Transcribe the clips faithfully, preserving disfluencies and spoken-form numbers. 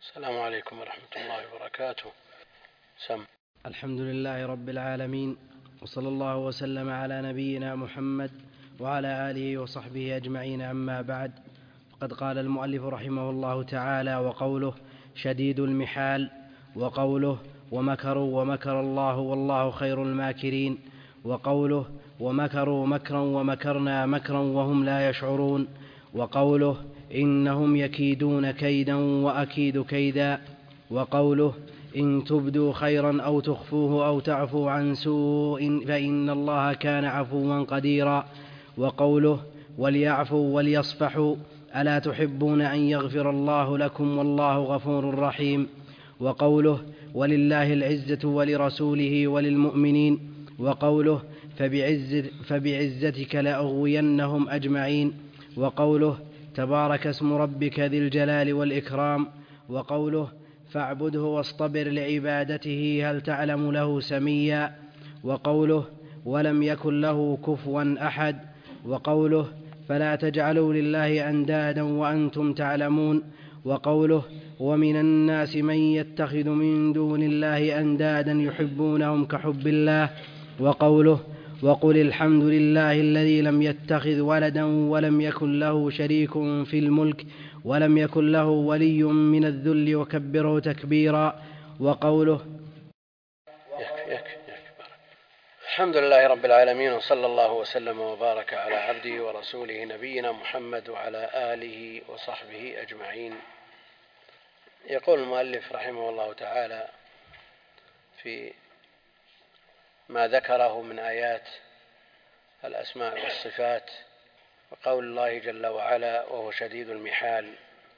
السلام عليكم ورحمة الله وبركاته. سم. الحمد لله رب العالمين، وصلى الله وسلم على نبينا محمد وعلى آله وصحبه أجمعين، أما بعد. فقد قال المؤلف رحمه الله تعالى: وقوله شديد المحال، وقوله ومكروا ومكر الله والله خير الماكرين، وقوله ومكروا مكرا ومكرنا مكرا وهم لا يشعرون، وقوله إنهم يكيدون كيدا وأكيد كيدا، وقوله إن تبدوا خيرا أو تخفوه أو تعفوا عن سوء فإن الله كان عفوا قديرا، وقوله وليعفوا وليصفحوا ألا تحبون أن يغفر الله لكم والله غفور رحيم، وقوله ولله العزة ولرسوله وللمؤمنين، وقوله فبعز فبعزتك لأغوينهم أجمعين، وقوله تبارك اسم ربك ذي الجلال والإكرام، وقوله فاعبده واصطبر لعبادته هل تعلم له سميا، وقوله ولم يكن له كفوا أحد، وقوله فلا تجعلوا لله أندادا وأنتم تعلمون، وقوله ومن الناس من يتخذ من دون الله أندادا يحبونهم كحب الله، وقوله وقل الحمد لله الذي لم يتخذ ولدا ولم يكن له شريك في الملك ولم يكن له ولي من الذل وكبره تكبيرا، وقوله يكفي يكفي يكفي. الحمد لله رب العالمين، وصلى الله وسلم وبارك على عبده ورسوله نبينا محمد وعلى آله وصحبه أجمعين. يقول المؤلف رحمه الله تعالى في ما ذكره من آيات الأسماء والصفات، وقول الله جل وعلا وهو شديد المحال.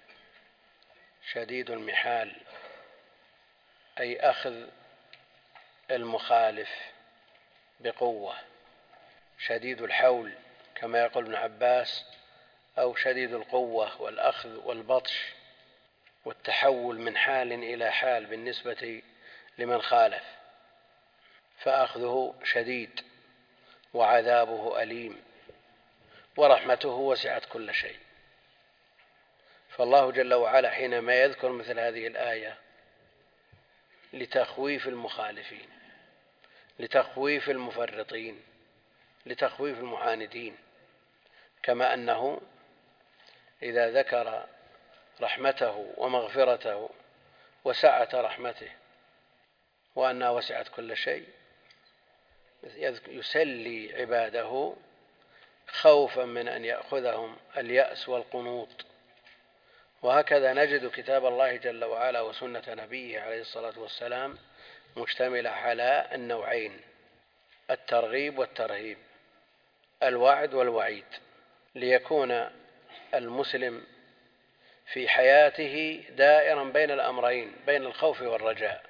شديد المحال أي أخذ المخالف بقوة، شديد الحول كما يقول ابن عباس، أو شديد القوة والأخذ والبطش والتحول من حال إلى حال بالنسبة لمن خالف، فأخذه شديد وعذابه أليم ورحمته وسعت كل شيء. فالله جل وعلا حينما يذكر مثل هذه الآية لتخويف المخالفين، لتخويف المفرطين، لتخويف المعاندين، كما أنه إذا ذكر رحمته ومغفرته وسعة رحمته وأنها وسعت كل شيء، يسلي عباده خوفا من أن يأخذهم اليأس والقنوط. وهكذا نجد كتاب الله جل وعلا وسنة نبيه عليه الصلاة والسلام مشتملة على النوعين: الترغيب والترهيب، الوعد والوعيد، ليكون المسلم في حياته دائرا بين الأمرين، بين الخوف والرجاء.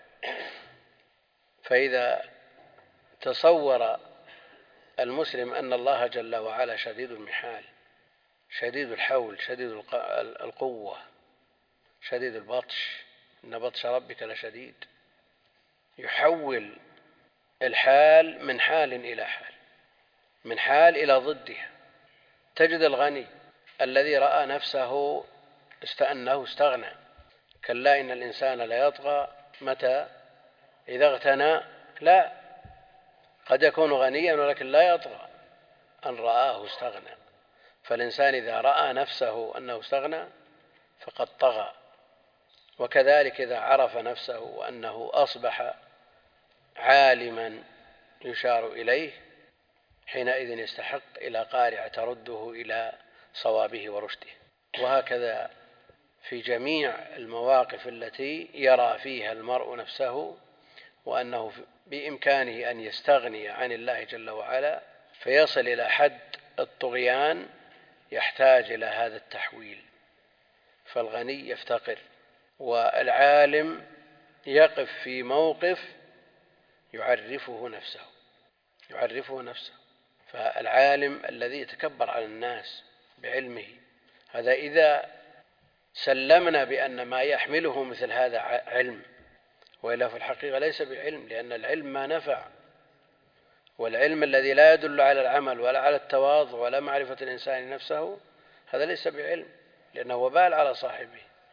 فإذا تصور المسلم أن الله جل وعلا شديد المحال، شديد الحول، شديد القوة، شديد البطش، إن بطش ربك لشديد، يحول الحال من حال إلى حال، من حال إلى ضدها. تجد الغني الذي رأى نفسه أنه استغنى، كلا إن الإنسان لا يطغى متى إذا اغتنى. لا، قد يكون غنيا ولكن لا يطغى أن رآه استغنى. فالإنسان إذا رأى نفسه أنه استغنى فقد طغى. وكذلك إذا عرف نفسه وأنه أصبح عالما يشار إليه، حينئذ يستحق إلى قارعة ترده إلى صوابه ورشده. وهكذا في جميع المواقف التي يرى فيها المرء نفسه وأنه بإمكانه أن يستغني عن الله جل وعلا فيصل إلى حد الطغيان، يحتاج إلى هذا التحويل. فالغني يفتقر، والعالم يقف في موقف يعرفه نفسه يعرفه نفسه فالعالم الذي يتكبر على الناس بعلمه، هذا إذا سلمنا بأن ما يحمله مثل هذا علم، وإلا في الحقيقة ليس بعلم، لأن العلم ما نفع. والعلم الذي لا يدل على العمل ولا على التواضع ولا معرفة الإنسان نفسه، هذا ليس بعلم، لأنه وبال على صاحبه.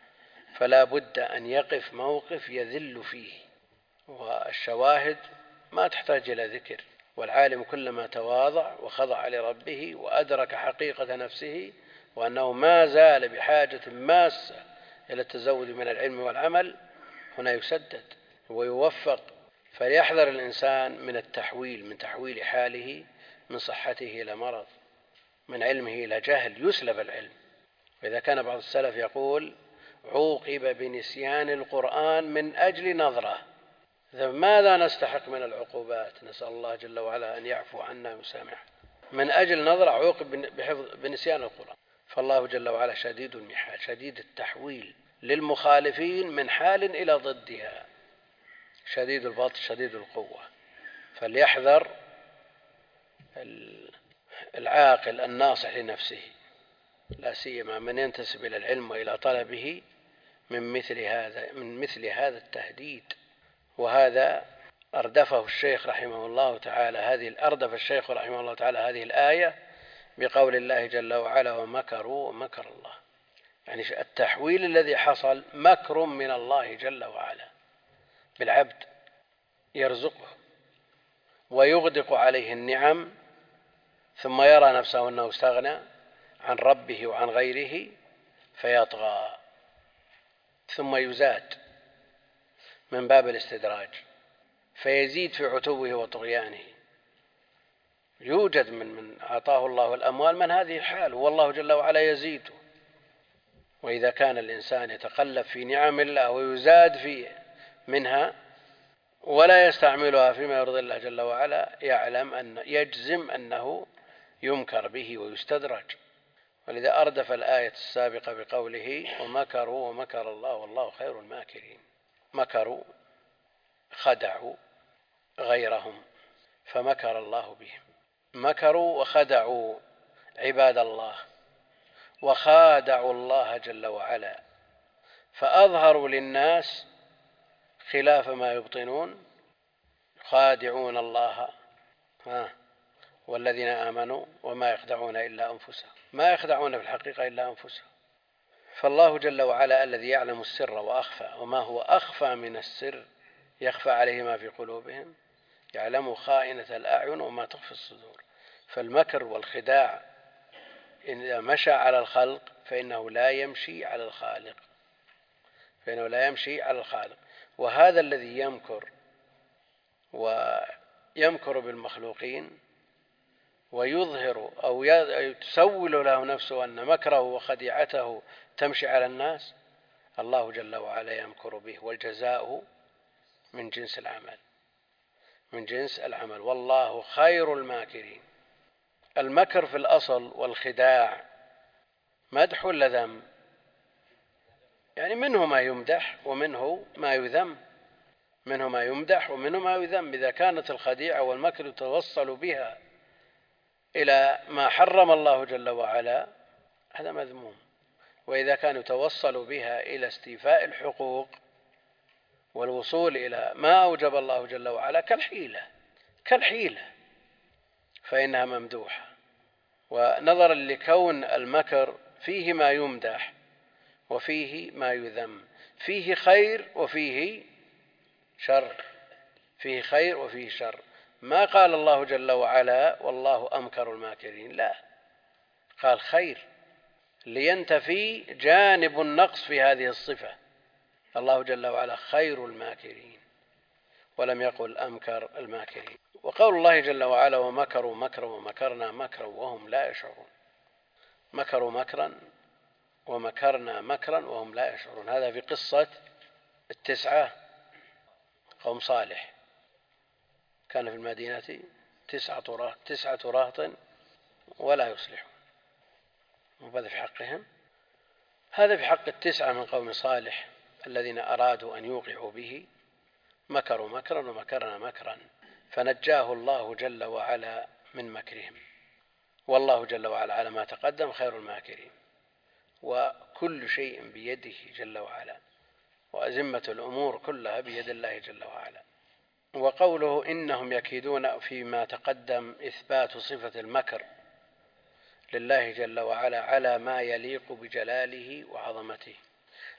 فلا بد أن يقف موقف يذل فيه، والشواهد ما تحتاج إلى ذكر. والعالم كلما تواضع وخضع لربه وأدرك حقيقة نفسه وأنه ما زال بحاجة ماسة إلى التزود من العلم والعمل، هنا يسدد ويوفق. فليحذر الإنسان من التحويل، من تحويل حاله من صحته إلى مرض، من علمه إلى جهل، يسلب العلم. وإذا كان بعض السلف يقول عوقب بنسيان القرآن من أجل نظرة، ماذا نستحق من العقوبات؟ نسأل الله جل وعلا أن يعفو عنا ويسامحنا. من أجل نظرة عوقب بحفظ بنسيان القرآن. فالله جل وعلا شديد المحال، شديد التحويل للمخالفين من حال إلى ضدها، شديد البطش شديد القوة. فليحذر العاقل الناصح لنفسه، لا سيما من ينتسب إلى العلم وإلى طلبه، من مثل هذا من مثل هذا التهديد. وهذا أردفه الشيخ رحمه الله تعالى هذه أردف الشيخ رحمه الله تعالى هذه الآية بقول الله جل وعلا ومكروا ومكر الله. يعني التحويل الذي حصل مكر من الله جل وعلا بالعبد، يرزقه ويغدق عليه النعم، ثم يرى نفسه أنه استغنى عن ربه وعن غيره فيطغى، ثم يزاد من باب الاستدراج فيزيد في عتوه وطغيانه. يوجد من من أعطاه الله الأموال من هذه الحال، والله جل وعلا يزيده. وإذا كان الإنسان يتقلب في نعم الله ويزاد فيه منها ولا يستعملها فيما يرضي الله جل وعلا، يعلم أن يجزم أنه يمكر به ويستدرج. ولذا أردف الآية السابقة بقوله ومكروا ومكر الله والله خير الماكرين. مكروا، خدعوا غيرهم فمكر الله بهم. مكروا وخدعوا عباد الله وخادعوا الله جل وعلا، فأظهروا للناس خلاف ما يبطنون، يخادعون الله ها والذين آمنوا وما يخدعون إلا أنفسهم، ما يخدعون في الحقيقة إلا أنفسهم. فالله جل وعلا الذي يعلم السر وأخفى، وما هو أخفى من السر يخفى عليه ما في قلوبهم، يعلم خائنة الأعين وما تخفي الصدور. فالمكر والخداع إذا مشى على الخلق فإنه لا يمشي على الخالق، فإنه لا يمشي على الخالق. وهذا الذي يمكر ويمكر بالمخلوقين ويظهر أو تسول له نفسه أن مكره وخديعته تمشي على الناس، الله جل وعلا يمكر به، والجزاء من جنس العمل، من جنس العمل، والله خير الماكرين. المكر في الأصل والخداع مدح ولا ذم؟ يعني منه ما يمدح ومنه ما يذم، منه ما يمدح ومنه ما يذم. إذا كانت الخديعة والمكر يتوصل بها إلى ما حرم الله جل وعلا هذا مذموم، وإذا كان يتوصل بها إلى استيفاء الحقوق والوصول إلى ما أوجب الله جل وعلا كالحيلة كالحيلة فإنها ممدوحة. ونظرا لكون المكر فيه ما يمدح وفيه ما يذم، فيه خير وفيه شر، فيه خير وفيه شر. ما قال الله جل وعلا والله أمكر الماكرين، لا، قال خير لينتفي جانب النقص في هذه الصفة. الله جل وعلا خير الماكرين ولم يقل أمكر الماكرين. وقول الله جل وعلا ومكروا مكرا ومكرنا مكرا وهم لا يشعرون، مكروا مكرا ومكرنا مكرا وهم لا يشعرون. هذا في قصة التسعة قوم صالح، كان في المدينة تسعة تسعة رهط ولا يصلحون، وهذا في حقهم. هذا في حق التسعة من قوم صالح الذين أرادوا أن يوقعوا به، مكروا مكرا ومكرنا مكرا فنجاه الله جل وعلا من مكرهم. والله جل وعلا على ما تقدم خير الماكرين، وكل شيء بيده جل وعلا، وأزمة الأمور كلها بيد الله جل وعلا. وقوله إنهم يكيدون فيما تقدم إثبات صفة المكر لله جل وعلا على ما يليق بجلاله وعظمته.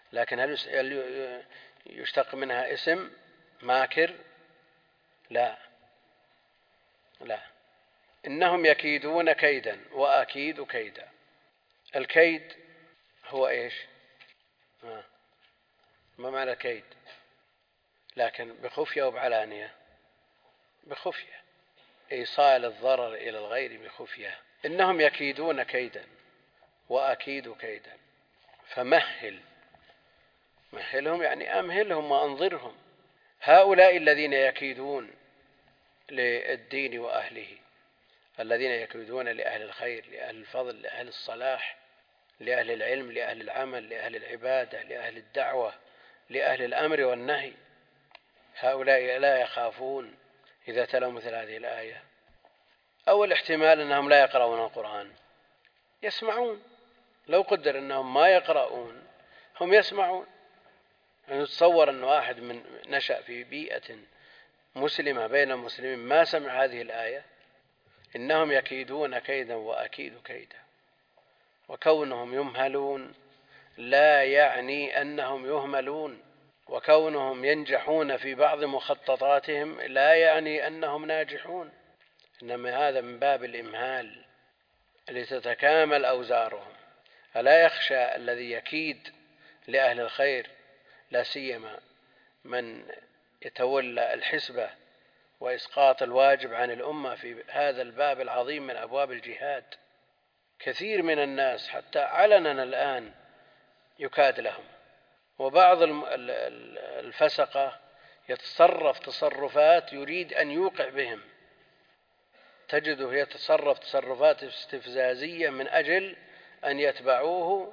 لكن هل يشتق منها اسم ماكر؟ لا لا. إنهم يكيدون كيدا وأكيد كيدا. الكيد هو إيش؟ آه. ما معنى الكيد؟ لكن بخفية وبعلانية. بخفية، إيصال الضرر إلى الغير بخفية. إنهم يكيدون كيدا وأكيد كيدا. فمهل، مهلهم يعني أمهلهم وأنظرهم. هؤلاء الذين يكيدون للدين وأهله، الذين يكيدون لأهل الخير، لأهل الفضل، لأهل الصلاح، لأهل العلم، لأهل العمل، لأهل العبادة، لأهل الدعوة، لأهل الأمر والنهي، هؤلاء لا يخافون إذا تلوا مثل هذه الآية. أول احتمال أنهم لا يقرؤون القرآن، يسمعون. لو قدر أنهم ما يقرؤون هم يسمعون. يعني نتصور أن واحد من نشأ في بيئة مسلمة بين المسلمين ما سمع هذه الآية. إنهم يكيدون كيدا وأكيد كيدا. وكونهم يمهلون لا يعني أنهم يهملون، وكونهم ينجحون في بعض مخططاتهم لا يعني أنهم ناجحون، إنما هذا من باب الإمهال لتتكامل أوزارهم. ألا يخشى الذي يكيد لأهل الخير، لا سيما من يتولى الحسبة وإسقاط الواجب عن الأمة في هذا الباب العظيم من أبواب الجهاد؟ كثير من الناس حتى علنا الآن يكاد لهم، وبعض الفسقة يتصرف تصرفات يريد أن يوقع بهم، تجده يتصرف تصرفات استفزازية من أجل أن يتبعوه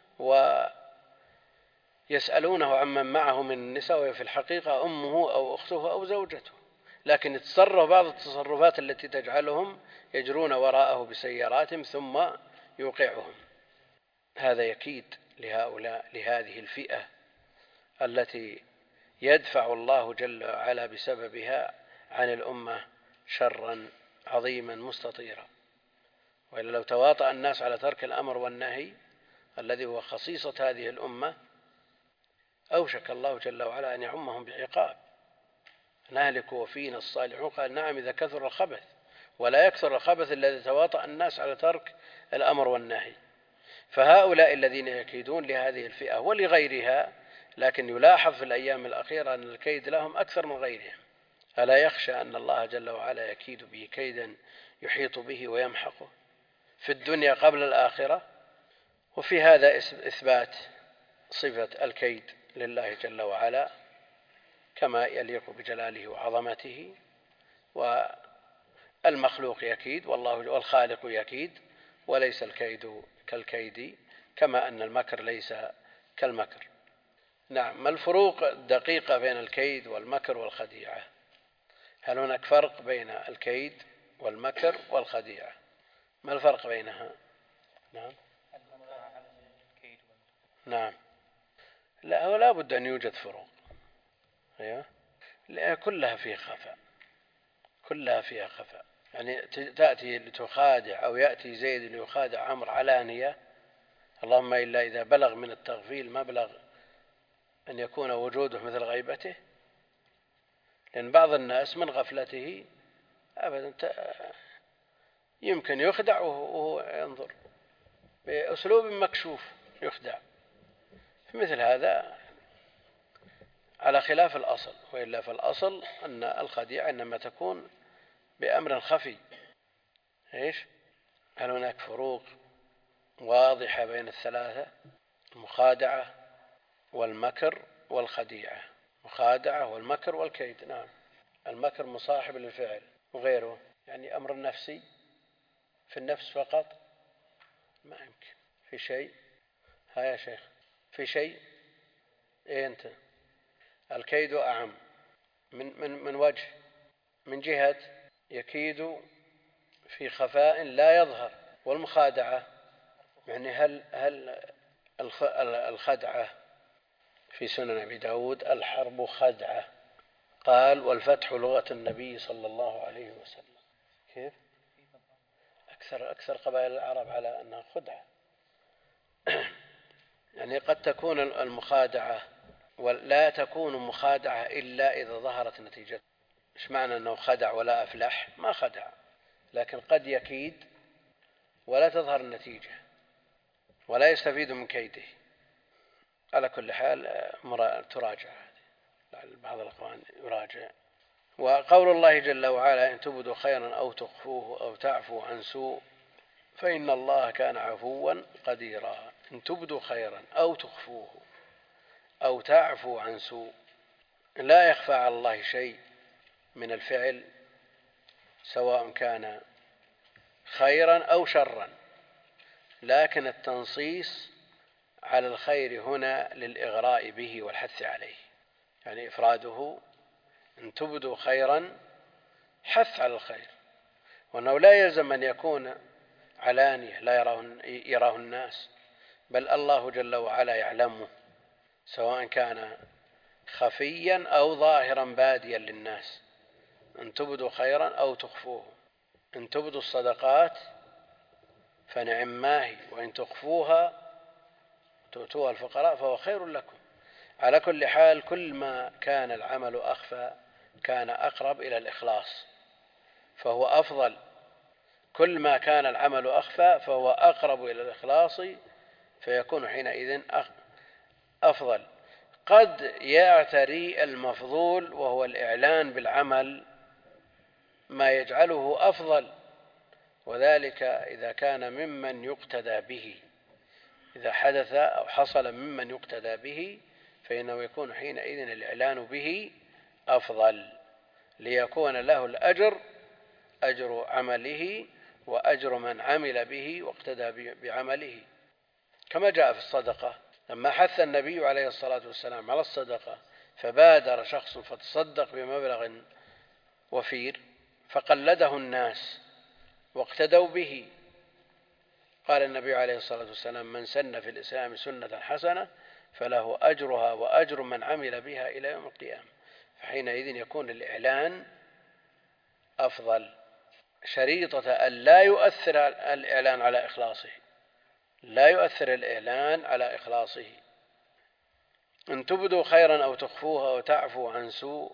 ويسألونه عمن معه من النساء، وفي الحقيقة أمه أو أخته أو زوجته، لكن يتصرف بعض التصرفات التي تجعلهم يجرون وراءه بسياراتهم ثم يوقعهم. هذا يكيد لهؤلاء، لهذه الفئة التي يدفع الله جل وعلا بسببها عن الأمة شرا عظيما مستطيرا. وإلا لو تواطأ الناس على ترك الأمر والنهي الذي هو خصيصة هذه الأمة أوشك الله جل وعلا أن يعمهم بعقاب. نهلك وفينا الصالحون. قال نعم إذا كثر الخبث، ولا يكثر الخبث الذي تواطأ الناس على ترك الأمر والنهي. فهؤلاء الذين يكيدون لهذه الفئة ولغيرها، لكن يلاحظ في الأيام الأخيرة أن الكيد لهم أكثر من غيرهم. ألا يخشى أن الله جل وعلا يكيد به كيدا يحيط به ويمحقه في الدنيا قبل الآخرة؟ وفي هذا إثبات صفة الكيد لله جل وعلا كما يليق بجلاله وعظمته. والمخلوق يكيد والله والخالق يكيد، وليس الكيد كالكيد، كما أن المكر ليس كالمكر. نعم. ما الفروق الدقيقة بين الكيد والمكر والخديعة؟ هل هناك فرق بين الكيد والمكر والخديعة؟ ما الفرق بينها؟ نعم نعم لا هو لا بد أن يوجد فروق. أيوة. لا كلها فيها خفاء، كلها فيها خفاء. يعني تأتي لتخادع، أو يأتي زيد ليخادع عمرو علانية، اللهم إلا إذا بلغ من التغفيل مبلغ أن يكون وجوده مثل غيبته. لأن بعض الناس من غفلته أبدا يمكن يخدع وهو ينظر بأسلوب مكشوف، يخدع. في مثل هذا على خلاف الأصل، وإلا فالأصل أن الخديعة إنما تكون بأمر خفي. إيش؟ هل هناك فروق واضحة بين الثلاثة؟ المخادعة والمكر والخديعة. مخادعة والمكر والكيد. نعم. المكر مصاحب للفعل وغيره، يعني أمر نفسي في النفس فقط ما يمكن. في شيء؟ ها يا شيخ، في شيء؟ إيه أنت؟ الكيد أعم من من من وجه، من جهة يكيد في خفاء لا يظهر. والمخادعة يعني هل هل الخدعة في سنن أبي داود الحرب خدعة، قال والفتح لغة النبي صلى الله عليه وسلم. كيف؟ أكثر أكثر قبائل العرب على أنها خدعة. يعني قد تكون المخادعة ولا تكون مخادعة إلا إذا ظهرت نتيجة. إيش معنى أنه خدع ولا أفلح؟ ما خدع، لكن قد يكيد ولا تظهر النتيجة ولا يستفيد من كيده. على كل حال تراجع هذه، بعض الأخوان يراجع. وقول الله جل وعلا إن تبدوا خيرا أو تخفوه أو تعفو عن سوء فإن الله كان عفوا قديرا. إن تبدوا خيرا أو تخفوه أو تعفو عن سوء، لا يخفى على الله شيء من الفعل سواء كان خيرا أو شرا، لكن التنصيص على الخير هنا للإغراء به والحث عليه، يعني إفراده إن تبدوا خيرا حث على الخير، وأنه لا يلزم أن يكون علانية لا يراه, يراه الناس، بل الله جل وعلا يعلمه سواء كان خفيا أو ظاهرا باديا للناس. إن تبدوا خيرا أو تخفوه، إن تبدوا الصدقات فنعم ما هي، وإن تخفوها تؤتوها الفقراء فهو خير لكم. على كل حال كل ما كان العمل أخفى كان أقرب إلى الإخلاص فهو أفضل، كل ما كان العمل أخفى فهو أقرب إلى الإخلاص فيكون حينئذ أفضل. قد يعتري المفضول وهو الإعلان بالعمل ما يجعله أفضل، وذلك إذا كان ممن يقتدى به، إذا حدث أو حصل ممن يقتدى به فإنه يكون حينئذ الإعلان به أفضل، ليكون له الأجر أجر عمله وأجر من عمل به واقتدى بعمله. كما جاء في الصدقة لما حث النبي عليه الصلاة والسلام على الصدقة فبادر شخص فتصدق بمبلغ وفير فقلده الناس واقتدوا به، قال النبي عليه الصلاة والسلام من سن في الإسلام سنة حسنة فله أجرها وأجر من عمل بها إلى يوم القيامة. فحينئذ يكون الإعلان أفضل، شريطة أن لا يؤثر الإعلان على إخلاصه، لا يؤثر الإعلان على إخلاصه. إن تبدوا خيرا أو تخفوها أو تعفو عن سوء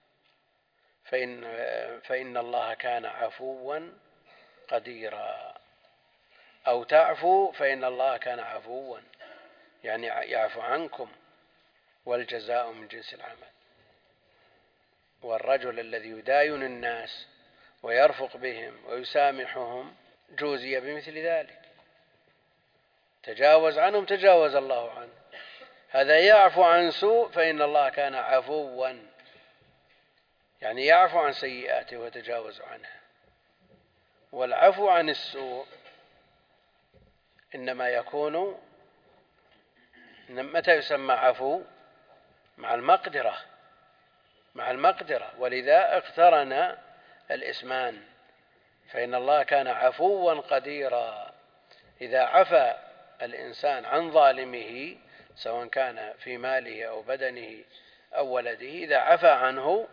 فإن, فإن الله كان عفوا قديرا. أو تعفو فإن الله كان عفوا، يعني يعفو عنكم، والجزاء من جنس العمل. والرجل الذي يداين الناس ويرفق بهم ويسامحهم جوزي بمثل ذلك، تجاوز عنهم تجاوز الله عنه. هذا يعفو عن سوء فإن الله كان عفوا، يعني يعفو عن سيئاته وتجاوز عنها. والعفو عن السوء إنما يكون متى يسمى عفو؟ مع المقدرة، مع المقدرة، ولذا اقترن الاسمان. فإن الله كان عفوا قديرا، إذا عفى الإنسان عن ظالمه سواء كان في ماله أو بدنه أو ولده، إذا عفى عنه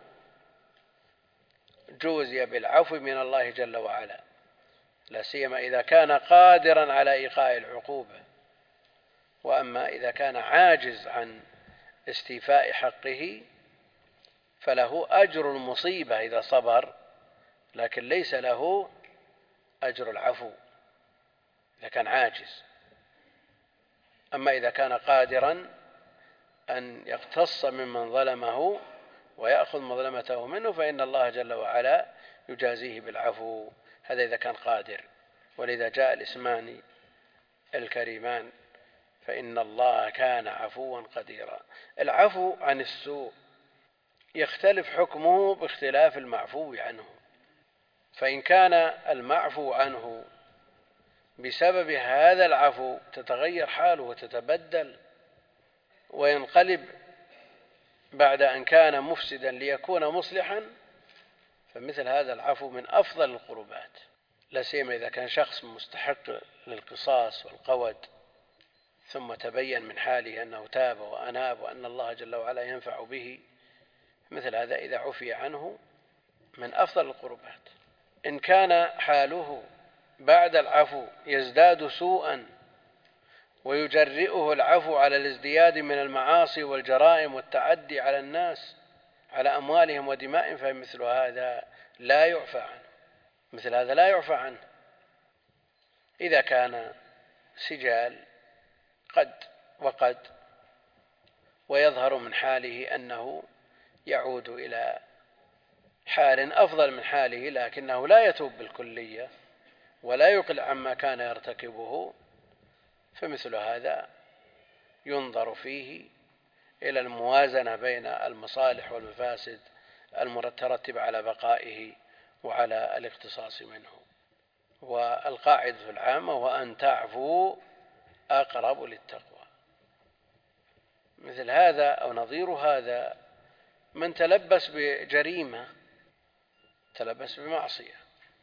جوزي بالعفو من الله جل وعلا، لا سيما إذا كان قادرا على إيقاع العقوبة. وأما إذا كان عاجز عن استيفاء حقه فله أجر المصيبة إذا صبر، لكن ليس له أجر العفو إذا كان عاجز. أما إذا كان قادرا أن يقتص ممن ظلمه ويأخذ مظلمته منه فإن الله جل وعلا يجازيه بالعفو، هذا إذا كان قادر. ولذا جاء الاسمان الكريمان فإن الله كان عفوا قديرا. العفو عن السوء يختلف حكمه باختلاف المعفو عنه، فإن كان المعفو عنه بسبب هذا العفو تتغير حاله وتتبدل وينقلب بعد أن كان مفسدا ليكون مصلحا، فمثل هذا العفو من أفضل القربات، لا سيما إذا كان شخص مستحق للقصاص والقود ثم تبين من حاله أنه تاب وأناب وأن الله جل وعلا ينفع به، مثل هذا إذا عفي عنه من أفضل القربات. إن كان حاله بعد العفو يزداد سوءا ويجرئه العفو على الازدياد من المعاصي والجرائم والتعدي على الناس على أموالهم ودمائهم، فمثل هذا لا يعفى عنه، مثل هذا لا يعفى عنه. إذا كان سجال قد وقد ويظهر من حاله أنه يعود إلى حال أفضل من حاله، لكنه لا يتوب بالكلية ولا يقلع عما كان يرتكبه، فمثل هذا ينظر فيه إلى الموازنة بين المصالح والمفاسد المترتبة على بقائه وعلى الاقتصاص منه. والقاعدة العامة وأن تعفو أقرب للتقوى. مثل هذا أو نظير هذا من تلبس بجريمة، تلبس بمعصية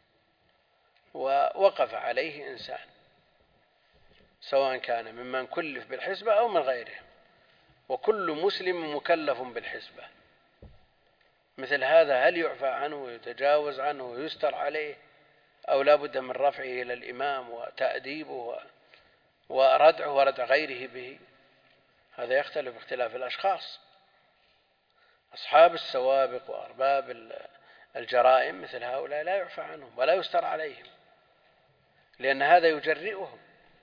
ووقف عليه إنسان، سواء كان ممن كلف بالحسبة أو من غيره، وكل مسلم مكلف بالحسبة، مثل هذا هل يعفى عنه ويتجاوز عنه ويستر عليه، أو لا بد من رفعه إلى الإمام وتأديبه وردعه وردع غيره به؟ هذا يختلف باختلاف الأشخاص. أصحاب السوابق وأرباب الجرائم مثل هؤلاء لا يعفى عنهم ولا يستر عليهم، لأن هذا يجرئهم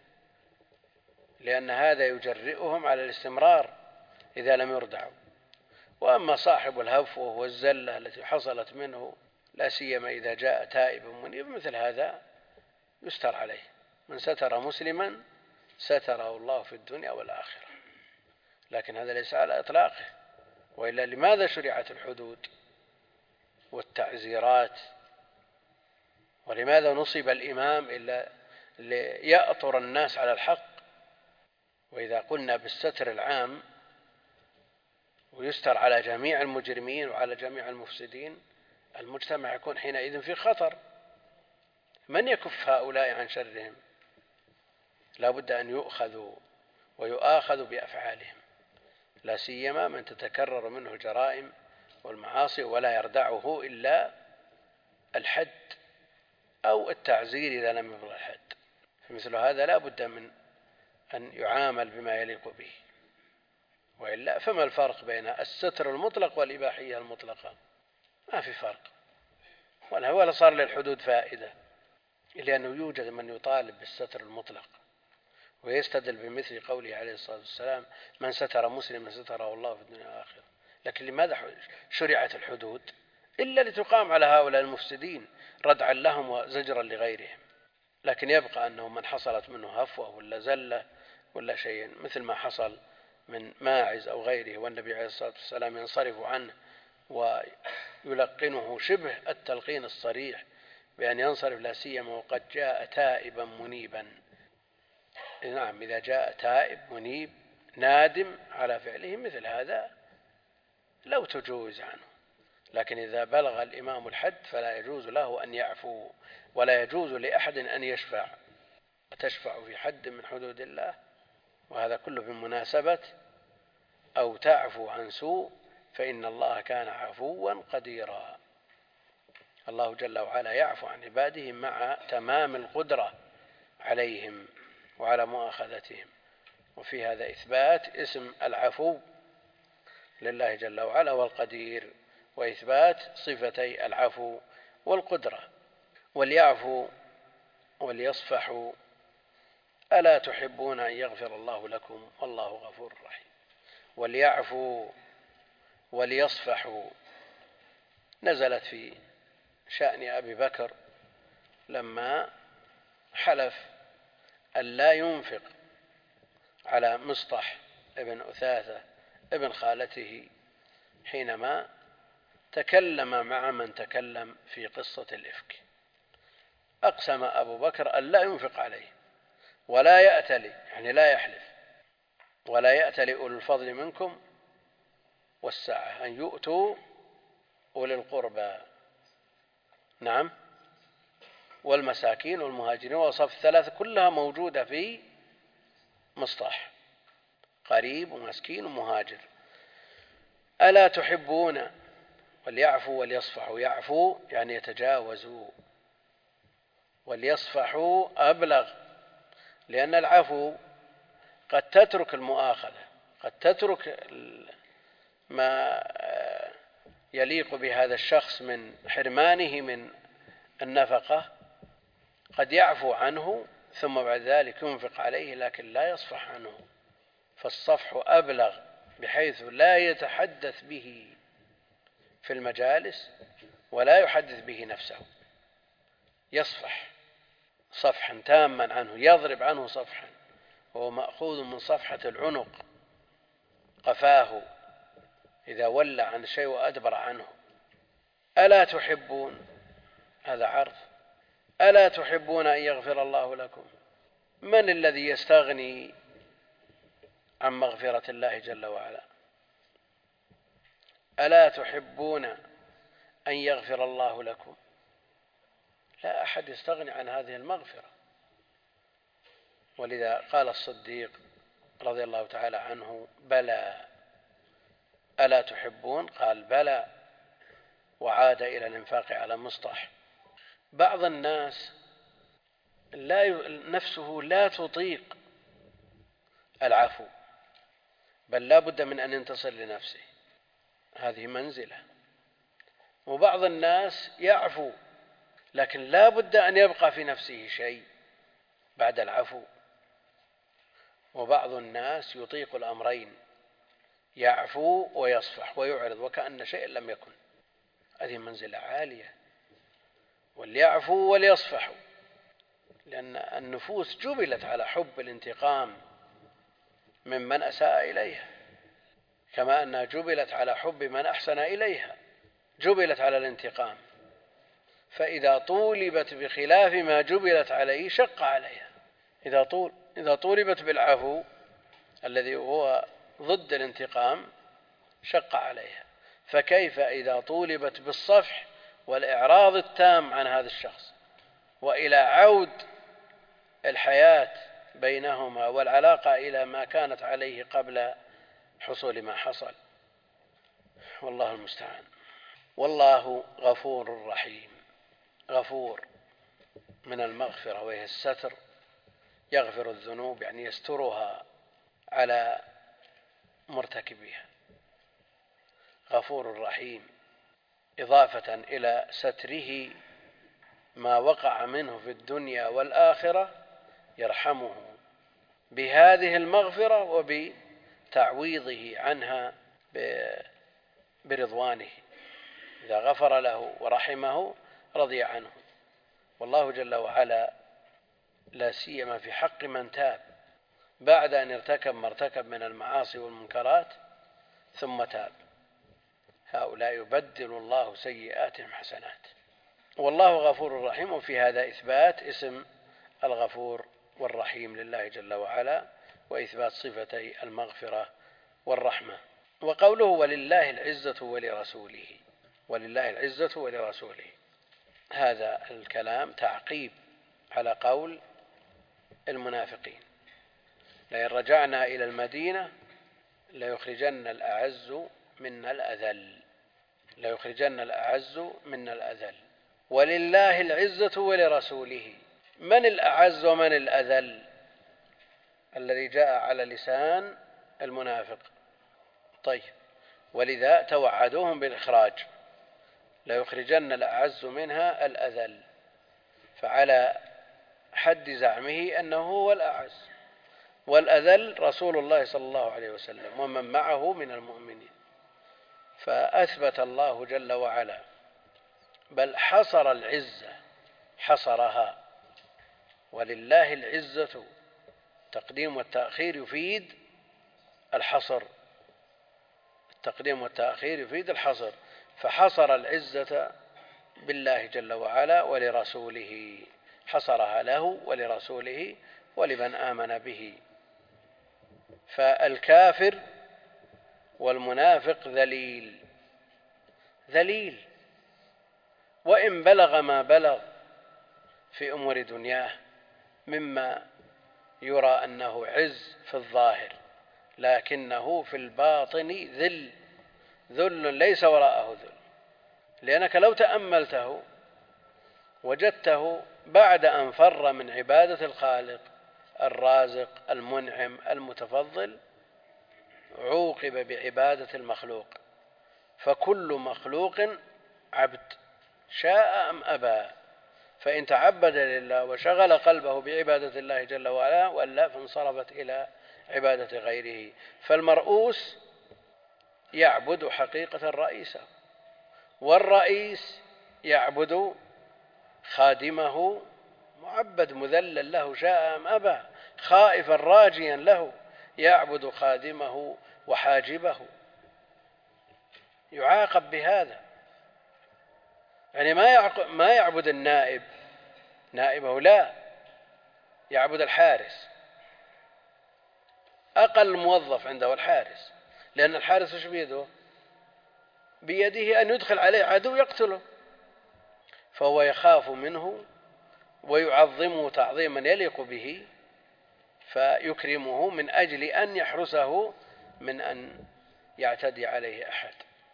لأن هذا يجرئهم على الاستمرار إذا لم يردعوا. وأما صاحب الهفوة والزلة التي حصلت منه، لا سيما إذا جاء تائب منيب، مثل هذا يستر عليه. من ستر مسلما ستره الله في الدنيا والآخرة. لكن هذا ليس على إطلاقه، وإلا لماذا شرعت الحدود والتعزيرات؟ ولماذا نصب الإمام إلا ليأطر الناس على الحق؟ وإذا قلنا بالستر العام ويستر على جميع المجرمين وعلى جميع المفسدين، المجتمع يكون حينئذ في خطر. من يكف هؤلاء عن شرهم؟ لا بد أن يؤخذوا ويؤاخذوا بأفعالهم، لا سيما من تتكرر منه الجرائم والمعاصي ولا يردعه إلا الحد أو التعزير إذا لم يبلغ الحد. فمثل هذا لا بد من أن يعامل بما يليق به، وإلا فما الفرق بين الستر المطلق والإباحية المطلقة؟ ما في فرق، ولا صار للحدود فائدة، لأنه يوجد من يطالب بالستر المطلق ويستدل بمثل قوله عليه الصلاة والسلام: من ستر مسلما ستره الله في الدنيا والآخرة. لكن لماذا شرعت الحدود؟ إلا لتقام على هؤلاء المفسدين ردعا لهم وزجرا لغيرهم. لكن يبقى أنه من حصلت منه هفوة ولا زلة ولا شيء، مثل ما حصل من ماعز أو غيره، والنبي عليه الصلاة والسلام ينصرف عنه ويلقنه شبه التلقين الصريح بأن ينصرف، لا سيما وقد جاء تائبا منيبا. نعم، إذا جاء تائب منيب نادم على فعله مثل هذا لو تجوز عنه. لكن إذا بلغ الإمام الحد فلا يجوز له أن يعفو، ولا يجوز لأحد أن يشفع وتشفع في حد من حدود الله، وهذا كله بمناسبة أو تعفو عن سوء فإن الله كان عفوا قديرا. الله جل وعلا يعفو عن عباده مع تمام القدرة عليهم وعلى مؤاخذتهم. وفي هذا إثبات اسم العفو لله جل وعلا والقدير، وإثبات صفتي العفو والقدرة. وليعفوا وليصفحوا ألا تحبون أن يغفر الله لكم والله غفور رحيم. وليعفوا وليصفحوا نزلت في شأن أبي بكر لما حلف أن لا ينفق على مصطح ابن أثاثة ابن خالته حينما تكلم مع من تكلم في قصة الإفك. أقسم أبو بكر أن لا ينفق عليه ولا يأتلي، يعني لا يحلف، ولا يأتلي أولو الفضل منكم والسعة أن يؤتوا أولي القربى، نعم، والمساكين والمهاجرين، وصف الثلاثة كلها موجودة في مصطح، قريب ومسكين ومهاجر. ألا تحبون، وليعفوا وليصفحوا، يعفوا يعني يتجاوزوا، وليصفحوا أبلغ، لأن العفو قد تترك المؤاخذة، قد تترك ما يليق بهذا الشخص من حرمانه من النفقة، قد يعفو عنه ثم بعد ذلك ينفق عليه لكن لا يصفح عنه. فالصفح أبلغ، بحيث لا يتحدث به في المجالس ولا يحدث به نفسه، يصفح صفحا تاما عنه، يضرب عنه صفحا، وهو مأخوذ من صفحة العنق، قفاه إذا ولى عن شيء وأدبر عنه. ألا تحبون، هذا عرض، ألا تحبون أن يغفر الله لكم؟ من الذي يستغني عن مغفرة الله جل وعلا؟ ألا تحبون أن يغفر الله لكم؟ لا أحد يستغني عن هذه المغفرة. ولذا قال الصديق رضي الله تعالى عنه: بلى. ألا تحبون؟ قال بلى، وعاد إلى الإنفاق على مصطح. بعض الناس لا ي... نفسه لا تطيق العفو، بل لا بد من أن ينتصر لنفسه، هذه منزلة. وبعض الناس يعفو لكن لا بد أن يبقى في نفسه شيء بعد العفو. وبعض الناس يطيق الأمرين، يعفو ويصفح ويعرض وكأن شيء لم يكن، هذه منزلة عالية. وليعفوا وليصفحوا، لأن النفوس جبلت على حب الانتقام ممن أساء إليها، كما أنها جبلت على حب من أحسن إليها، جبلت على الانتقام. فإذا طولبت بخلاف ما جبلت عليه شق عليها. إذا طول إذا طولبت بالعفو الذي هو ضد الانتقام شق عليها، فكيف إذا طولبت بالصفح والإعراض التام عن هذا الشخص، وإلى عود الحياة بينهما والعلاقة إلى ما كانت عليه قبل حصول ما حصل. والله المستعان. والله غفور رحيم. غفور من المغفرة وهي الستر، يغفر الذنوب يعني يسترها على مرتكبها. غفور رحيم إضافة إلى ستره ما وقع منه في الدنيا والآخرة، يرحمه بهذه المغفرة وبتعويضه عنها برضوانه. إذا غفر له ورحمه رضي عنه. والله جل وعلا لا سيما في حق من تاب بعد أن ارتكب ما ارتكب من المعاصي والمنكرات ثم تاب، هؤلاء يبدل الله سيئاتهم حسنات. والله غفور رحيم. وفي هذا إثبات اسم الغفور والرحيم لله جل وعلا، وإثبات صفتي المغفرة والرحمة. وقوله ولله العزة ولرسوله، ولله العزة ولرسوله، هذا الكلام تعقيب على قول المنافقين: لئن رجعنا إلى المدينة ليخرجن الأعز منا الأذل، ليخرجن الأعز منا الأذل. ولله العزة ولرسوله، من الأعز ومن الأذل الذي جاء على لسان المنافق؟ طيب، ولذا توعدوهم بالإخراج، ليخرجن الأعز منها الأذل، فعلى حد زعمه أنه هو الأعز، والأذل رسول الله صلى الله عليه وسلم ومن معه من المؤمنين. فأثبت الله جل وعلا، بل حصر العزة، حصرها، ولله العزة. التقديم والتأخير يفيد الحصر، التقديم والتأخير يفيد الحصر، فحصر العزة بالله جل وعلا ولرسوله، حصرها له ولرسوله ولمن آمن به. فالكافر والمنافق ذليل، ذليل وإن بلغ ما بلغ في أمور دنياه مما يرى أنه عز في الظاهر، لكنه في الباطن ذل، ذل ليس وراءه ذل. لأنك لو تأملته وجدته بعد أن فر من عبادة الخالق الرازق المنعم المتفضل عوقب بعبادة المخلوق، فكل مخلوق عبد شاء أم أبى، فإن تعبد لله وشغل قلبه بعبادة الله جل وعلا ولا فانصرفت إلى عبادة غيره. فالمرؤوس يعبد حقيقة رئيسه، والرئيس يعبد خادمه، معبد مذلل له شاء أم أبى، خائفا راجيا له يعبد خادمه وحاجبه، يعاقب بهذا. يعني ما يعبد النائب نائبه، لا، يعبد الحارس، أقل موظف عنده الحارس، لأن الحارس ايش بيده؟ بيده أن يدخل عليه عدو يقتله، فهو يخاف منه ويعظمه تعظيما يليق به، فيكرمه من أجل أن يحرسه من أن يعتدي عليه أحد.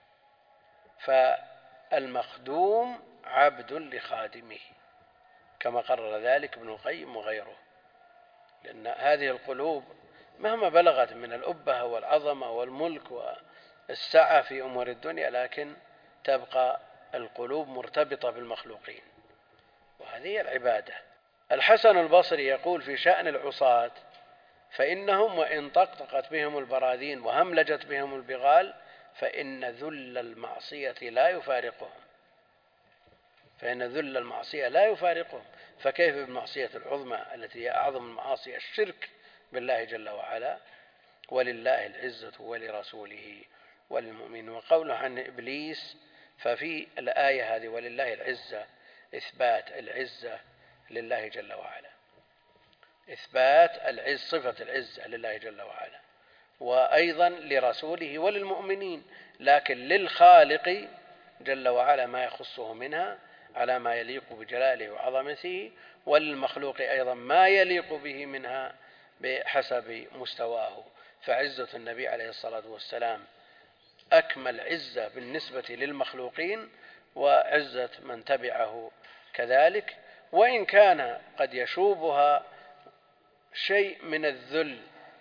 فالمخدوم عبد لخادمه كما قرر ذلك ابن القيم وغيره، لأن هذه القلوب مهما بلغت من الأبهة والعظمة والملك والسعة في أمور الدنيا، لكن تبقى القلوب مرتبطة بالمخلوقين، وهذه العبادة. الحسن البصري يقول في شأن العصاة: فإنهم وإن طقطقت بهم البراذين وهملجت بهم البغال فإن ذل المعصية لا يفارقهم، فإن ذل المعصية لا يفارقهم، فكيف بالمعصية العظمى التي هي أعظم المعاصي الشرك بالله جل وعلا؟ ولله العزة ولرسوله وللمؤمنين. وقوله عن إبليس، ففي الآية هذه ولله العزة إثبات العزة لله جل وعلا، إثبات العز صفة العزة لله جل وعلا، وأيضا لرسوله وللمؤمنين، لكن للخالق جل وعلا ما يخصه منها على ما يليق بجلاله وعظمته، وللمخلوق أيضا ما يليق به منها بحسب مستواه. فعزة النبي عليه الصلاة والسلام أكمل عزة بالنسبة للمخلوقين، وعزة من تبعه كذلك، وإن كان قد يشوبها شيء من الذل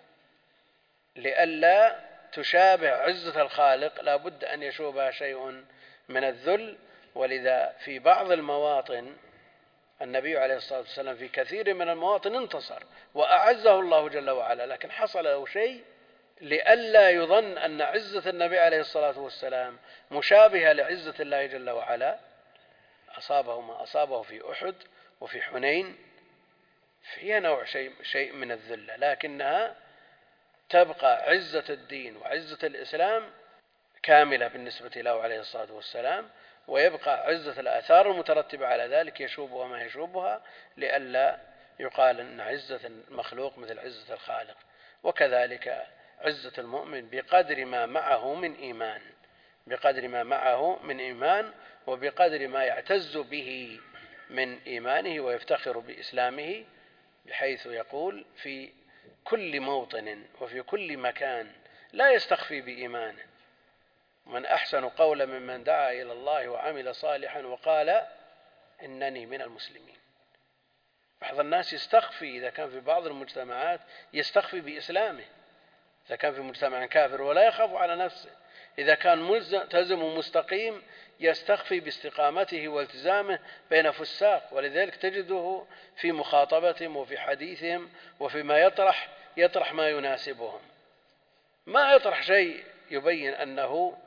لئلا تشابه عزة الخالق، لا بد أن يشوبها شيء من الذل. ولذا في بعض المواطن النبي عليه الصلاة والسلام في كثير من المواطن انتصر وأعزه الله جل وعلا، لكن حصل له شيء لئلا يظن أن عزة النبي عليه الصلاة والسلام مشابهة لعزة الله جل وعلا، أصابه ما أصابه في أحد وفي حنين، فيها نوع شيء, شيء من الذلة، لكنها تبقى عزة الدين وعزة الإسلام كاملة بالنسبة له عليه الصلاة والسلام، ويبقى عزة الآثار المترتبة على ذلك يشوبها ما يشوبها، لئلا يقال أن عزة المخلوق مثل عزة الخالق. وكذلك عزة المؤمن بقدر ما معه من إيمان، بقدر ما معه من إيمان وبقدر ما يعتز به من إيمانه ويفتخر بإسلامه، بحيث يقول في كل موطن وفي كل مكان لا يستخفي بإيمانه: من أحسن قولا ممن دعا إلى الله وعمل صالحا وقال إنني من المسلمين. بعض الناس يستخفي إذا كان في بعض المجتمعات، يستخفي بإسلامه، إذا كان في مجتمع كافر ولا يخاف على نفسه، إذا كان ملتزم ومستقيم يستخفي باستقامته والتزامه بين فساق. ولذلك تجده في مخاطبتهم وفي حديثهم وفيما يطرح يطرح ما يناسبهم، ما يطرح شيء يبين أنه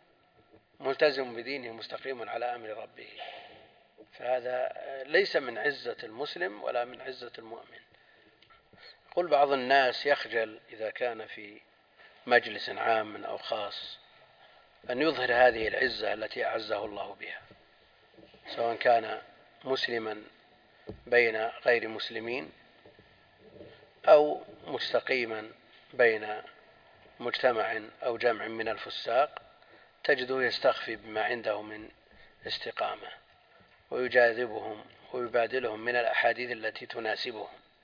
ملتزم بدينه مستقيم على أمر ربه. فهذا ليس من عزة المسلم ولا من عزة المؤمن. يقول بعض الناس يخجل إذا كان في مجلس عام أو خاص أن يظهر هذه العزة التي أعزه الله بها، سواء كان مسلما بين غير مسلمين أو مستقيما بين مجتمع أو جمع من الفساق، تجده يستخفي بما عنده من استقامة ويجاذبهم ويبادلهم من الأحاديث التي تناسبهم،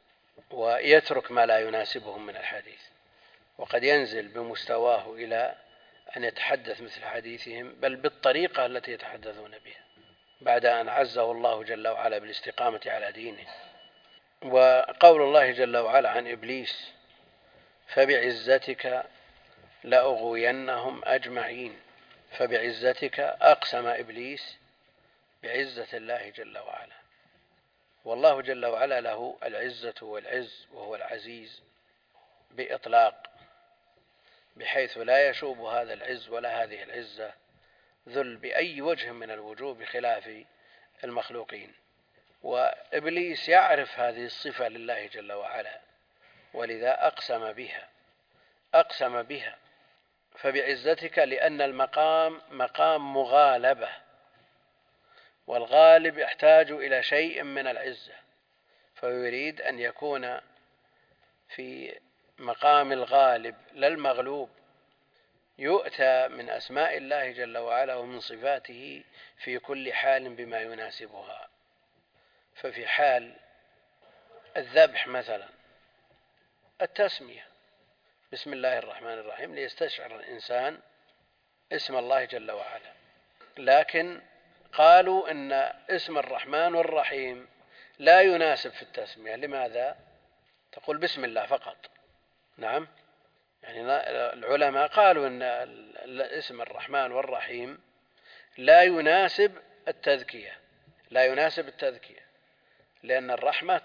ويترك ما لا يناسبهم من الحديث، وقد ينزل بمستواه إلى أن يتحدث مثل حديثهم بل بالطريقة التي يتحدثون بها، بعد أن عزه الله جل وعلا بالاستقامة على دينه. وقول الله جل وعلا عن إبليس فبعزتك لأغوينهم أجمعين، فبعزتك أقسم إبليس بعزة الله جل وعلا، والله جل وعلا له العزة والعز وهو العزيز بإطلاق، بحيث لا يشوب هذا العز ولا هذه العزة ذل بأي وجه من الوجوه بخلاف المخلوقين. وإبليس يعرف هذه الصفة لله جل وعلا، ولذا أقسم بها أقسم بها فبعزتك، لأن المقام مقام مغالبة، والغالب يحتاج إلى شيء من العزة، فيريد أن يكون في مقام الغالب لا المغلوب، يؤتى من أسماء الله جل وعلا ومن صفاته في كل حال بما يناسبها. ففي حال الذبح مثلا التسمية بسم الله الرحمن الرحيم ليستشعر الإنسان اسم الله جل وعلا، لكن قالوا إن اسم الرحمن والرحيم لا يناسب في التسمية. لماذا؟ تقول بسم الله فقط. نعم، يعني العلماء قالوا إن اسم الرحمن والرحيم لا يناسب التذكية لا يناسب التذكية لأن الرحمة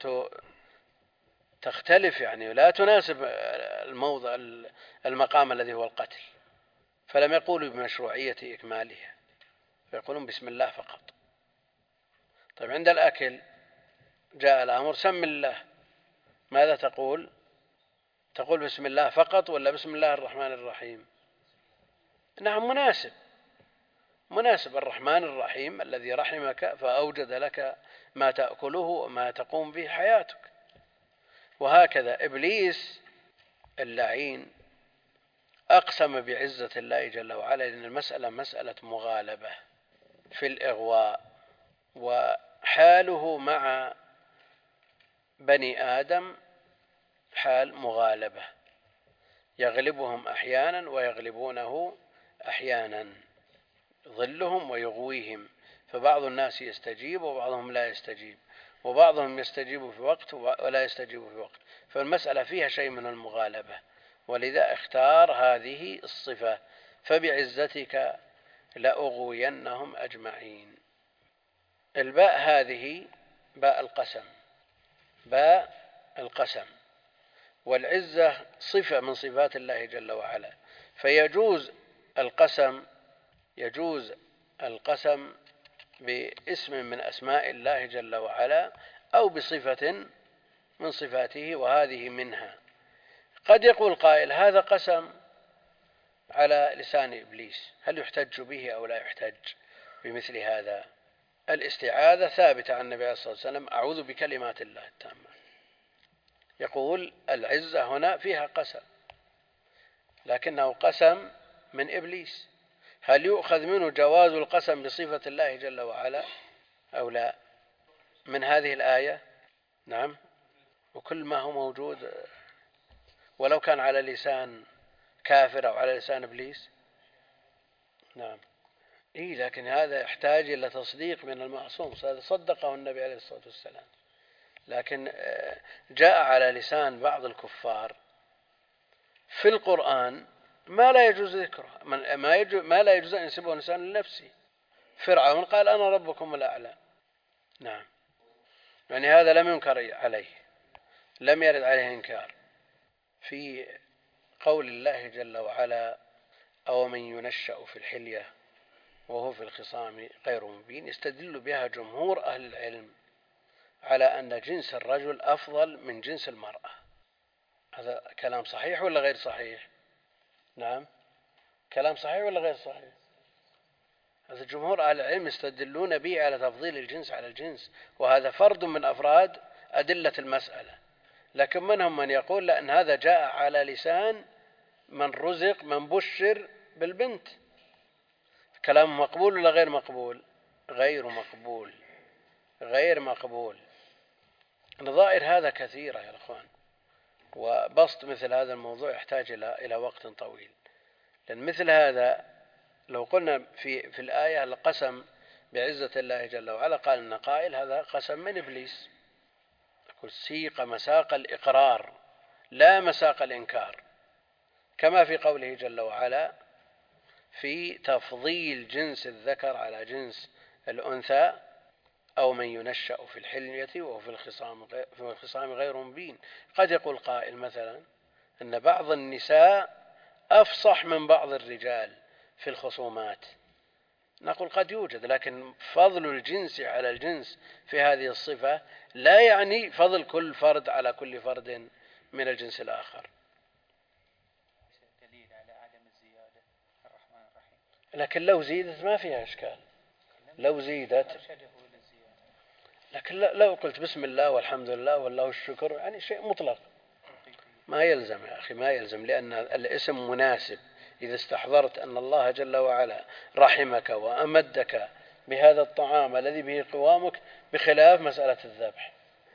تختلف، يعني لا تناسب الموضع المقام الذي هو القتل، فلم يقولوا بمشروعية إكمالها، فيقولون بسم الله فقط. طيب عند الأكل جاء الأمر سم الله، ماذا تقول؟ تقول بسم الله فقط ولا بسم الله الرحمن الرحيم؟ نعم، مناسب مناسب الرحمن الرحيم الذي رحمك فأوجد لك ما تأكله وما تقوم به حياتك. وهكذا إبليس اللعين أقسم بعزة الله جل وعلا، لأن المسألة مسألة مغالبة في الإغواء، وحاله مع بني آدم حال مغالبة، يغلبهم أحيانا ويغلبونه أحيانا، ظلهم ويغويهم، فبعض الناس يستجيب وبعضهم لا يستجيب، وبعضهم يستجيب في وقت ولا يستجيب في وقت، فالمسألة فيها شيء من المغالبة، ولذا اختار هذه الصفة فبعزتك لأغوينهم أجمعين. الباء هذه باء القسم باء القسم والعزة صفة من صفات الله جل وعلا، فيجوز القسم يجوز القسم باسم من أسماء الله جل وعلا أو بصفة من صفاته، وهذه منها. قد يقول قائل هذا قسم على لسان إبليس، هل يحتج به أو لا يحتج بمثل هذا؟ الاستعاذة ثابتة عن النبي صلى الله عليه وسلم: أعوذ بكلمات الله التامة. يقول العزة هنا فيها قسم، لكنه قسم من إبليس، هل يؤخذ منه جواز القسم بصفة الله جل وعلا أو لا من هذه الآية؟ نعم، وكل ما هو موجود ولو كان على لسان كافر أو على لسان إبليس. نعم، إيه، لكن هذا يحتاج إلى تصديق من المعصوم، هذا صدقه النبي عليه الصلاة والسلام، لكن جاء على لسان بعض الكفار في القرآن ما لا يجوز ذكره، ما, يجوز ما لا يجوز أن ينسبه الإنسان لنفسه. فرعون قال أنا ربكم الأعلى. نعم، يعني هذا لم ينكر عليه، لم يرد عليه إنكار. في قول الله جل وعلا: أو من ينشأ في الحلية وهو في الخصام غير مبين، يستدل بها جمهور أهل العلم على أن جنس الرجل أفضل من جنس المرأة. هذا كلام صحيح ولا غير صحيح؟ نعم، كلام صحيح ولا غير صحيح؟ هذا جمهور أهل العلم يستدلون به على تفضيل الجنس على الجنس، وهذا فرد من أفراد أدلة المسألة. لكن منهم من يقول لأن هذا جاء على لسان من رزق من بشر بالبنت. كلام مقبول ولا غير مقبول؟ غير مقبول غير مقبول. نظائر هذا كثيرة يا أخوان، وبسط مثل هذا الموضوع يحتاج إلى إلى وقت طويل، لأن مثل هذا لو قلنا في في الآية القسم بعزة الله جل وعلا، قال إن قائل هذا قسم من إبليس، قل سيق مساق الإقرار لا مساق الإنكار، كما في قوله جل وعلا في تفضيل جنس الذكر على جنس الأنثى: أو من ينشأ في الحلية وهو في الخصام في الخصام غير مبين. قد يقول قائل مثلا أن بعض النساء أفصح من بعض الرجال في الخصومات، نقول قد يوجد، لكن فضل الجنس على الجنس في هذه الصفة لا يعني فضل كل فرد على كل فرد من الجنس الآخر. لكن لو زيدت ما فيها إشكال، لو زيدت، لكن لو قلت بسم الله والحمد لله والله الشكر يعني شيء مطلق ما يلزم يا أخي، ما يلزم، لأن الاسم مناسب. إذا استحضرت أن الله جل وعلا رحمك وأمدك بهذا الطعام الذي به قوامك، بخلاف مسألة الذبح.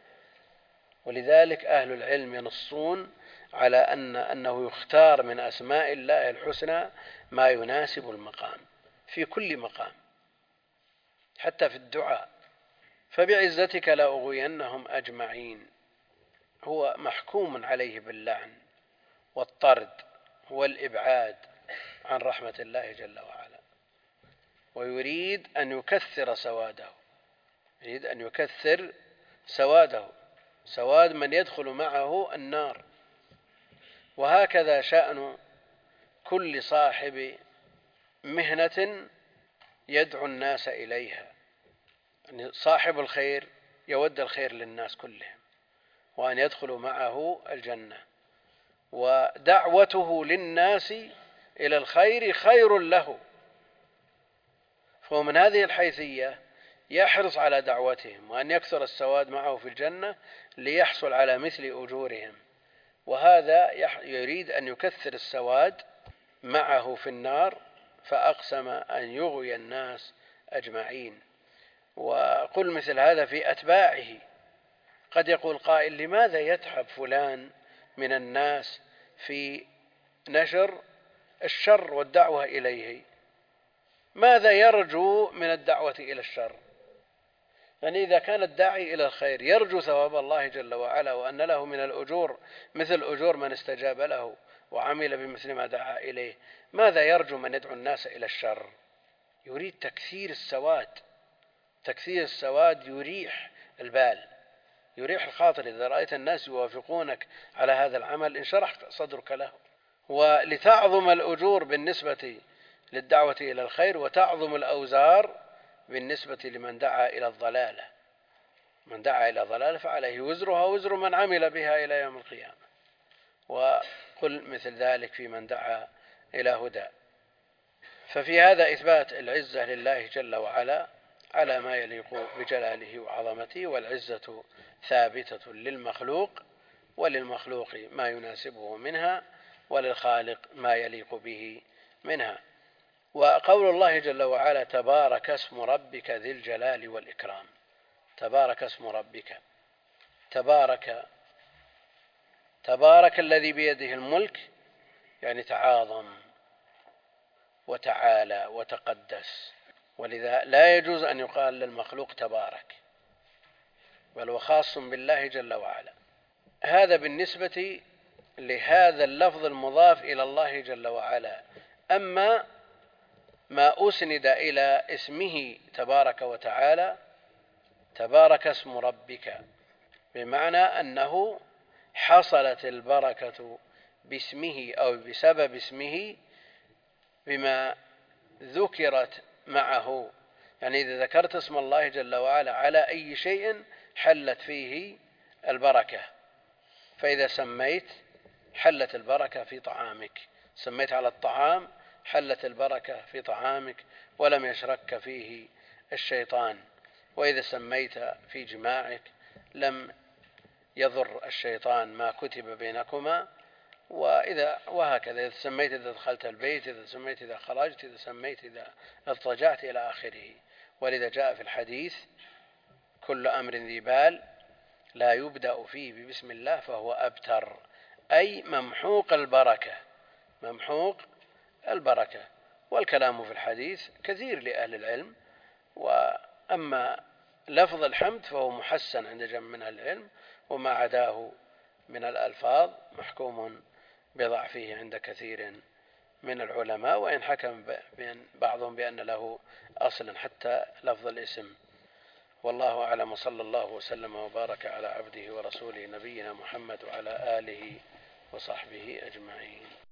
ولذلك أهل العلم ينصون على أن أنه يختار من أسماء الله الحسنى ما يناسب المقام في كل مقام، حتى في الدعاء: فبعزتك لأغوينهم أجمعين. هو محكوم عليه باللعن والطرد والإبعاد عن رحمة الله جل وعلا، ويريد أن يكثر سواده، يريد أن يكثر سواده، سواد من يدخل معه النار. وهكذا شأن كل صاحب مهنة يدعو الناس إليها، يعني صاحب الخير يود الخير للناس كلهم وأن يدخلوا معه الجنة، ودعوته للناس إلى الخير خير له، فهو من هذه الحيثية يحرص على دعوتهم وأن يكثر السواد معه في الجنة ليحصل على مثل أجورهم، وهذا يريد أن يكثر السواد معه في النار، فأقسم أن يغوي الناس أجمعين. وقل مثل هذا في أتباعه. قد يقول قائل: لماذا يتعب فلان من الناس في نشر الشر والدعوة إليه؟ ماذا يرجو من الدعوة إلى الشر؟ يعني إذا كان الداعي إلى الخير يرجو ثواب الله جل وعلا وأن له من الأجور مثل أجور من استجاب له وعمل بمثل ما دعا إليه، ماذا يرجو من يدعو الناس إلى الشر؟ يريد تكثير السواد. تكثير السواد يريح البال، يريح الخاطر. إذا رأيت الناس يوافقونك على هذا العمل انشرح صدرك له. ولتعظم الأجور بالنسبة للدعوة إلى الخير، وتعظم الأوزار بالنسبة لمن دعا إلى الضلالة. من دعا إلى ضلالة فعليه وزرها وزر من عمل بها إلى يوم القيامة. وقل مثل ذلك في من دعا إلى هدى. ففي هذا إثبات العزة لله جل وعلا على ما يليق بجلاله وعظمته، والعزة ثابتة للمخلوق، وللمخلوق ما يناسبه منها، وللخالق ما يليق به منها. وقول الله جل وعلا: تبارك اسم ربك ذي الجلال والإكرام. تبارك اسم ربك، تبارك تبارك الذي بيده الملك، يعني تعاظم وتعالى وتقدس، ولذا لا يجوز أن يقال للمخلوق تبارك، بل هو خاص بالله جل وعلا. هذا بالنسبة لهذا اللفظ المضاف إلى الله جل وعلا. أما ما أسند إلى اسمه تبارك وتعالى: تبارك اسم ربك، بمعنى أنه حصلت البركة باسمه أو بسبب اسمه بما ذكرت معه. يعني إذا ذكرت اسم الله جل وعلا على أي شيء حلت فيه البركة. فإذا سميت حلت البركة في طعامك، سميت على الطعام حلت البركة في طعامك ولم يشرك فيه الشيطان. وإذا سميت في جماعك لم يضر الشيطان ما كتب بينكما. وإذا وهكذا إذا سميت إذا دخلت البيت، إذا سميت إذا خرجت، إذا سميت إذا اضطجعت إلى آخره. ولذا جاء في الحديث: كل أمر ذي بال لا يبدأ فيه ببسم الله فهو أبتر، أي ممحوق البركة، ممحوق البركة. والكلام في الحديث كثير لأهل العلم. وأما لفظ الحمد فهو محسن عند جمع من أهل العلم، وما عداه من الألفاظ محكوم بضعفه عند كثير من العلماء، وإن حكم بعضهم بأن له أصلا حتى لفظ الاسم. والله أعلم، وصلى الله وسلم وبارك على عبده ورسوله نبينا محمد وعلى آله وصحبه أجمعين.